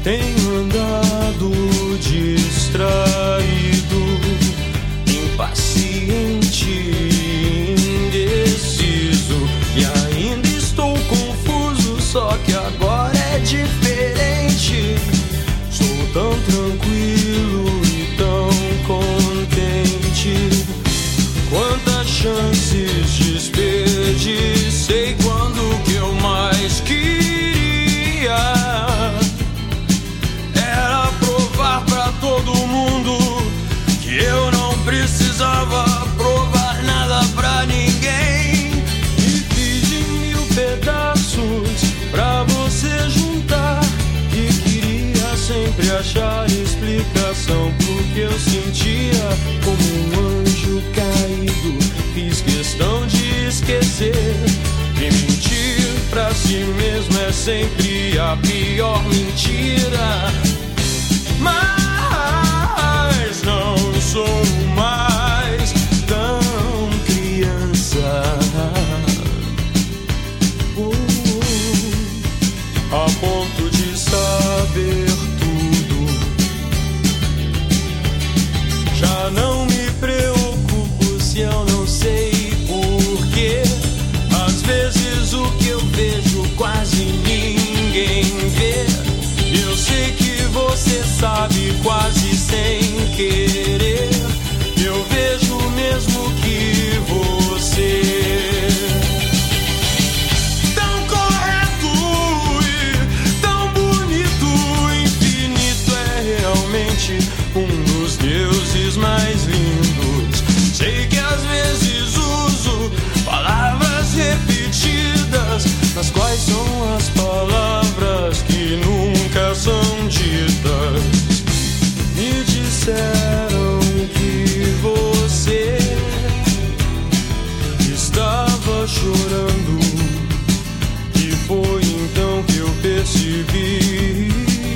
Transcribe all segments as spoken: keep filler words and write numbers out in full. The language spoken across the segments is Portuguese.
Tenho andado distraído, impaciente, indeciso, e ainda estou confuso, só que agora é diferente. Sou tão tranquilo e tão contente. Quantas chances desperdicei quando o que eu mais queria era provar pra todo mundo que eu não precisava provar nada pra ninguém. Me fiz em mil pedaços pra você juntar e queria sempre achar explicação pro que eu sentia. Como um anjo caído, fiz questão de esquecer. E mentir pra si mesmo é sempre a pior mentira. Mas não sou mais tão criança, uh, a ponto de saber tudo. Já não me preocupo se eu não sei porquê. Às vezes o que eu vejo quase ninguém vê. Eu sei que você sabe quase sem querer. Eu vejo mesmo que você tão correto e tão bonito, infinito, é realmente um dos deuses mais lindos. Sei que às vezes uso palavras repetidas, nas quais são as palavras que nunca são ditas. Me disseram que você estava chorando, e foi então que eu percebi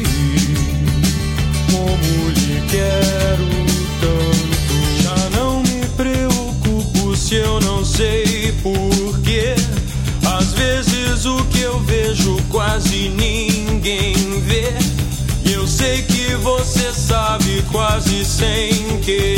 como lhe quero tanto. Já não me preocupo se eu não sei porquê. Às vezes o que eu vejo quase ninguém vê. E eu sei que você sabe quase sem querer.